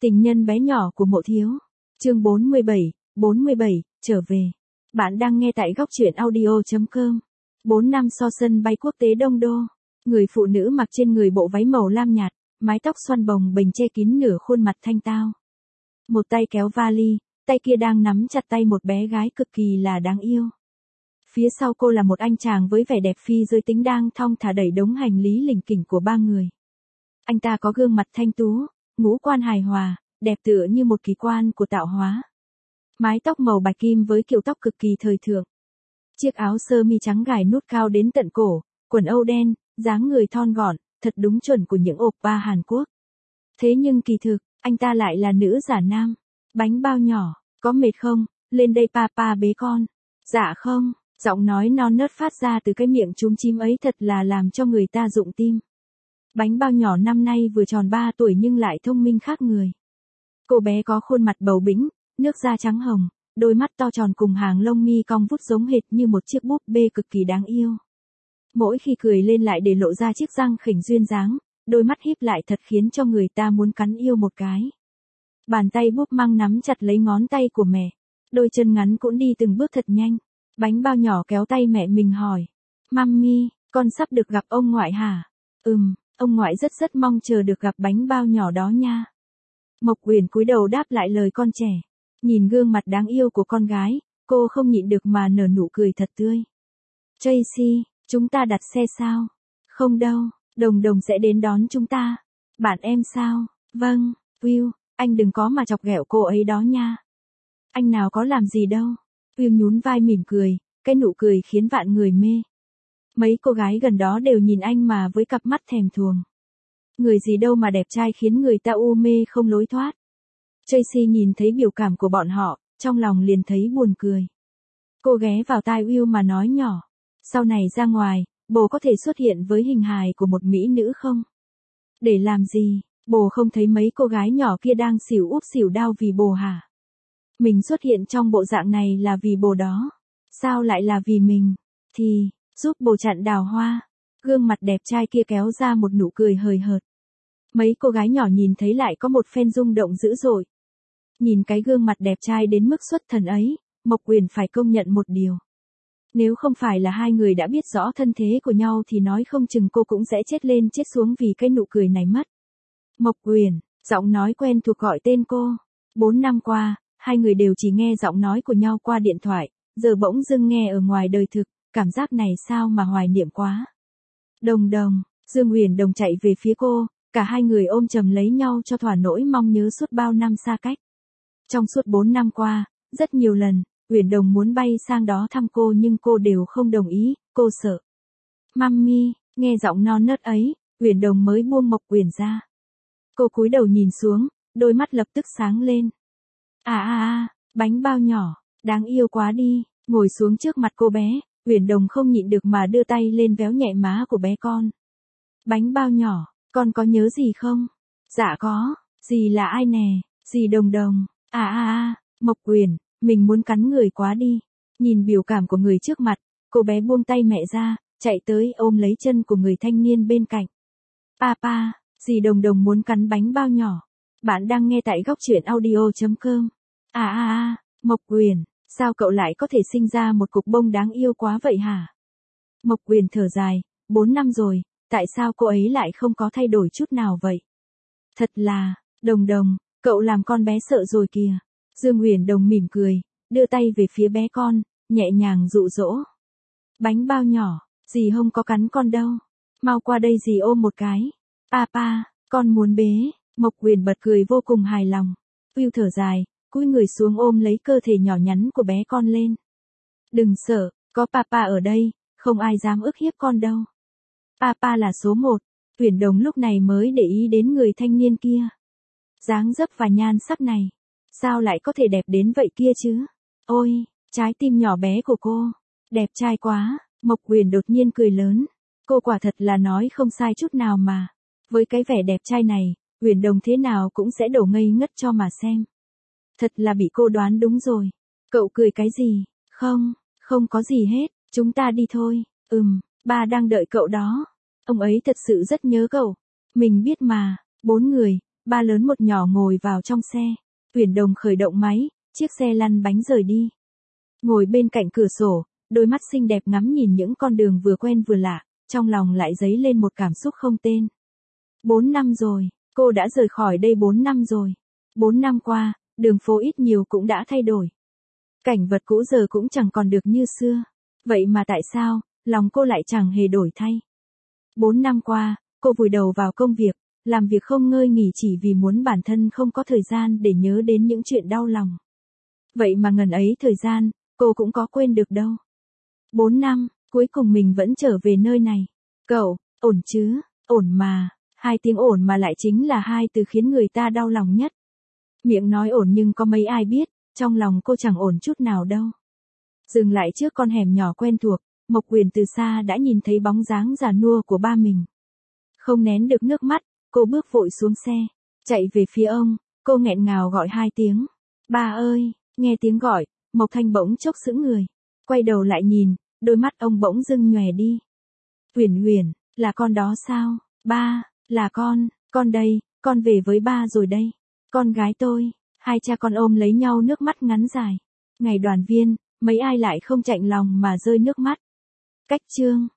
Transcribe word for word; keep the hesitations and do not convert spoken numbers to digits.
Tình nhân bé nhỏ của Mộ Thiếu. Chương bốn mươi bảy, bốn mươi bảy, trở về. Bạn đang nghe tại góc truyện audio chấm com. bốn năm so sân bay quốc tế Đông Đô. Người phụ nữ mặc trên người bộ váy màu lam nhạt, mái tóc xoăn bồng bềnh che kín nửa khuôn mặt thanh tao. Một tay kéo vali, tay kia đang nắm chặt tay một bé gái cực kỳ là đáng yêu. Phía sau cô là một anh chàng với vẻ đẹp phi giới tính đang thong thả đẩy đống hành lý lỉnh kỉnh của ba người. Anh ta có gương mặt thanh tú, ngũ quan hài hòa, đẹp tựa như một kỳ quan của tạo hóa. Mái tóc màu bạch kim với kiểu tóc cực kỳ thời thượng. Chiếc áo sơ mi trắng gài nút cao đến tận cổ, quần âu đen, dáng người thon gọn, thật đúng chuẩn của những oppa Hàn Quốc. Thế nhưng kỳ thực, anh ta lại là nữ giả nam. Bánh bao nhỏ, có mệt không, lên đây papa bế con. Dạ không, giọng nói non nớt phát ra từ cái miệng chúm chím ấy thật là làm cho người ta rụng tim. Bánh bao nhỏ năm nay vừa tròn ba tuổi nhưng lại thông minh khác người. Cô bé có khuôn mặt bầu bĩnh, nước da trắng hồng, đôi mắt to tròn cùng hàng lông mi cong vút giống hệt như một chiếc búp bê cực kỳ đáng yêu. Mỗi khi cười lên lại để lộ ra chiếc răng khỉnh duyên dáng, đôi mắt híp lại thật khiến cho người ta muốn cắn yêu một cái. Bàn tay búp măng nắm chặt lấy ngón tay của mẹ, đôi chân ngắn cũng đi từng bước thật nhanh. Bánh bao nhỏ kéo tay mẹ mình hỏi, Mami, con sắp được gặp ông ngoại hả? Ừm, ông ngoại rất rất mong chờ được gặp bánh bao nhỏ đó nha. Mộc Uyển cúi đầu đáp lại lời con trẻ. Nhìn gương mặt đáng yêu của con gái, cô không nhịn được mà nở nụ cười thật tươi. Tracy, chúng ta đặt xe sao? Không đâu, Đồng Đồng sẽ đến đón chúng ta. Bạn em sao? Vâng, Will, anh đừng có mà chọc ghẹo cô ấy đó nha. Anh nào có làm gì đâu. Will nhún vai mỉm cười, cái nụ cười khiến vạn người mê. Mấy cô gái gần đó đều nhìn anh mà với cặp mắt thèm thuồng. Người gì đâu mà đẹp trai khiến người ta u mê không lối thoát. Tracy nhìn thấy biểu cảm của bọn họ, trong lòng liền thấy buồn cười. Cô ghé vào tai Will mà nói nhỏ. Sau này ra ngoài, bồ có thể xuất hiện với hình hài của một mỹ nữ không? Để làm gì? Bồ không thấy mấy cô gái nhỏ kia đang xỉu úp xỉu đau vì bồ hả? Mình xuất hiện trong bộ dạng này là vì bồ đó. Sao lại là vì mình? Thì, giúp bồ chặn đào hoa. Gương mặt đẹp trai kia kéo ra một nụ cười hời hợt. Mấy cô gái nhỏ nhìn thấy lại có một phen rung động dữ dội. Nhìn cái gương mặt đẹp trai đến mức xuất thần ấy, Mộc Uyển phải công nhận một điều. Nếu không phải là hai người đã biết rõ thân thế của nhau thì nói không chừng cô cũng sẽ chết lên chết xuống vì cái nụ cười này mất. Mộc Uyển, giọng nói quen thuộc gọi tên cô. Bốn năm qua, hai người đều chỉ nghe giọng nói của nhau qua điện thoại, giờ bỗng dưng nghe ở ngoài đời thực, cảm giác này sao mà hoài niệm quá. Đồng Đồng, Dương Uyển Đồng chạy về phía cô, cả hai người ôm chầm lấy nhau cho thỏa nỗi mong nhớ suốt bao năm xa cách. Trong suốt bốn năm qua, rất nhiều lần, Uyển Đồng muốn bay sang đó thăm cô nhưng cô đều không đồng ý, cô sợ. Mami, nghe giọng non nớt ấy, Uyển Đồng mới buông Mộc Uyển ra. Cô cúi đầu nhìn xuống, đôi mắt lập tức sáng lên. À à à, bánh bao nhỏ, đáng yêu quá đi, ngồi xuống trước mặt cô bé, Uyển Đồng không nhịn được mà đưa tay lên véo nhẹ má của bé con. Bánh bao nhỏ, con có nhớ gì không? Dạ có, dì là ai nè, dì Đồng Đồng, à à à, Mộc Uyển, mình muốn cắn người quá đi. Nhìn biểu cảm của người trước mặt, cô bé buông tay mẹ ra, chạy tới ôm lấy chân của người thanh niên bên cạnh. Papa, dì Đồng Đồng muốn cắn bánh bao nhỏ. Bạn đang nghe tại góc truyện audio chấm com. À à à, Mộc Uyển, sao cậu lại có thể sinh ra một cục bông đáng yêu quá vậy hả? Mộc Uyển thở dài, bốn năm rồi, tại sao cô ấy lại không có thay đổi chút nào vậy? Thật là, Đồng Đồng, cậu làm con bé sợ rồi kìa. Dương Uyển Đồng mỉm cười, đưa tay về phía bé con, nhẹ nhàng dụ dỗ. Bánh bao nhỏ, dì không có cắn con đâu. Mau qua đây dì ôm một cái. Papa, con muốn bế. Mộc Uyển bật cười vô cùng hài lòng. Will thở dài, cúi người xuống ôm lấy cơ thể nhỏ nhắn của bé con lên. Đừng sợ, có papa ở đây, không ai dám ức hiếp con đâu. Papa là số một. Uyển Đồng lúc này mới để ý đến người thanh niên kia. Dáng dấp và nhan sắc này, sao lại có thể đẹp đến vậy kia chứ? Ôi, trái tim nhỏ bé của cô, đẹp trai quá. Mộc Uyển đột nhiên cười lớn. Cô quả thật là nói không sai chút nào mà. Với cái vẻ đẹp trai này, Uyển Đồng thế nào cũng sẽ đổ ngây ngất cho mà xem. Thật là bị cô đoán đúng rồi. Cậu cười cái gì? Không, không có gì hết, chúng ta đi thôi. Ừm, ba đang đợi cậu đó. Ông ấy thật sự rất nhớ cậu. Mình biết mà, bốn người, Ba lớn một nhỏ ngồi vào trong xe. Uyển Đồng khởi động máy, chiếc xe lăn bánh rời đi. Ngồi bên cạnh cửa sổ, đôi mắt xinh đẹp ngắm nhìn những con đường vừa quen vừa lạ, trong lòng lại dấy lên một cảm xúc không tên. Bốn năm rồi, cô đã rời khỏi đây bốn năm rồi. Bốn năm qua, đường phố ít nhiều cũng đã thay đổi. Cảnh vật cũ giờ cũng chẳng còn được như xưa. Vậy mà tại sao, lòng cô lại chẳng hề đổi thay? Bốn năm qua, cô vùi đầu vào công việc, làm việc không ngơi nghỉ chỉ vì muốn bản thân không có thời gian để nhớ đến những chuyện đau lòng. Vậy mà ngần ấy thời gian, cô cũng có quên được đâu. Bốn năm, cuối cùng mình vẫn trở về nơi này. Cậu, ổn chứ? Ổn mà. Hai tiếng ổn mà lại chính là hai từ khiến người ta đau lòng nhất. Miệng nói ổn nhưng có mấy ai biết, trong lòng cô chẳng ổn chút nào đâu. Dừng lại trước con hẻm nhỏ quen thuộc, Mộc Quyền từ xa đã nhìn thấy bóng dáng già nua của ba mình. Không nén được nước mắt, cô bước vội xuống xe, chạy về phía ông, cô nghẹn ngào gọi hai tiếng. Ba ơi, nghe tiếng gọi, Mộc Thanh bỗng chốc sững người, quay đầu lại nhìn, đôi mắt ông bỗng dưng nhòe đi. Uyển Uyển, là con đó sao? Ba, là con, con đây, con về với ba rồi đây. Con gái tôi, hai cha con ôm lấy nhau nước mắt ngắn dài. Ngày đoàn viên, mấy ai lại không chạnh lòng mà rơi nước mắt. Cách chương